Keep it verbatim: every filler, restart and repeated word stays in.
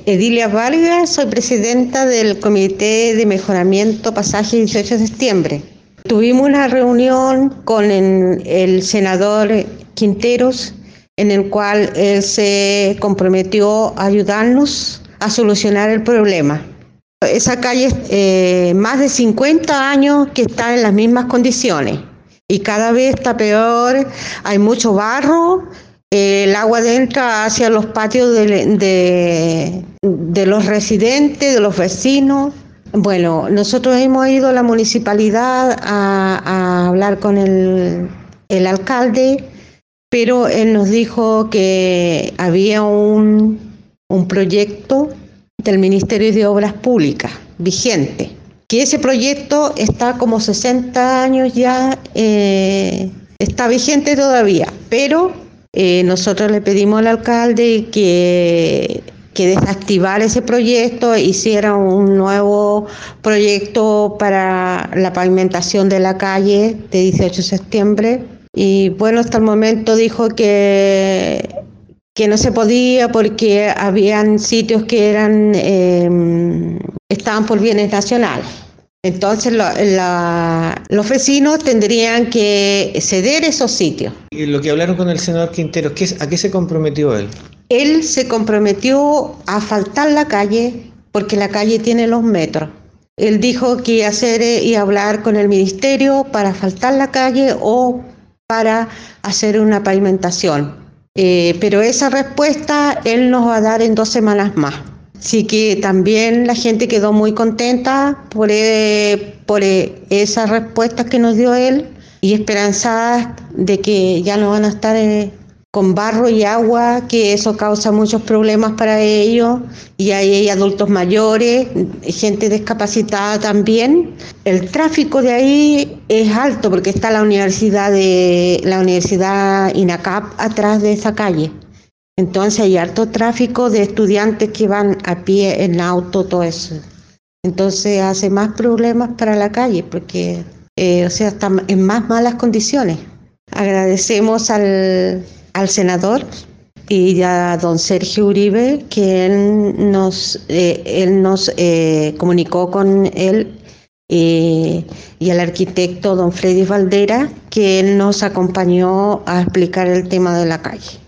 Edilia Vargas, soy presidenta del Comité de Mejoramiento Pasaje dieciocho de septiembre. Tuvimos una reunión con el, el senador Quinteros, en el cual él se comprometió a ayudarnos a solucionar el problema. Esa calle, eh, más de cincuenta años que está en las mismas condiciones y cada vez está peor, hay mucho barro, eh, el agua entra hacia los patios de, de, de los residentes, de los vecinos. Bueno, nosotros hemos ido a la municipalidad a, a hablar con el, el alcalde, pero él nos dijo que había un, un proyecto del Ministerio de Obras Públicas vigente, que ese proyecto está como sesenta años ya, eh, está vigente todavía, pero eh, nosotros le pedimos al alcalde que, que desactivara ese proyecto e hiciera un nuevo proyecto para la pavimentación de la calle de dieciocho de septiembre. Y bueno, hasta el momento dijo que, que no se podía porque habían sitios que eran eh, estaban por bienes nacionales. Entonces lo, la, los vecinos tendrían que ceder esos sitios. Y lo que hablaron con el senador Quinteros, ¿qué, ¿a qué se comprometió él? Él se comprometió a asfaltar la calle porque la calle tiene los metros. Él dijo que iba a hacer y hablar con el ministerio para asfaltar la calle o para hacer una pavimentación. Eh, pero esa respuesta él nos va a dar en dos semanas más. Así que también la gente quedó muy contenta por, eh, por eh, esas respuestas que nos dio él y esperanzadas de que ya no van a estar eh, con barro y agua, que eso causa muchos problemas para ellos, y hay adultos mayores, gente discapacitada también. El tráfico de ahí es alto porque está la universidad de la Universidad INACAP atrás de esa calle. Entonces hay harto tráfico de estudiantes que van a pie, en auto, todo eso. Entonces hace más problemas para la calle porque, eh, o sea, está en más malas condiciones. Agradecemos al, al senador y a don Sergio Uribe que él nos, eh, él nos eh, comunicó con él eh, y al arquitecto don Freddy Valdera que él nos acompañó a explicar el tema de la calle.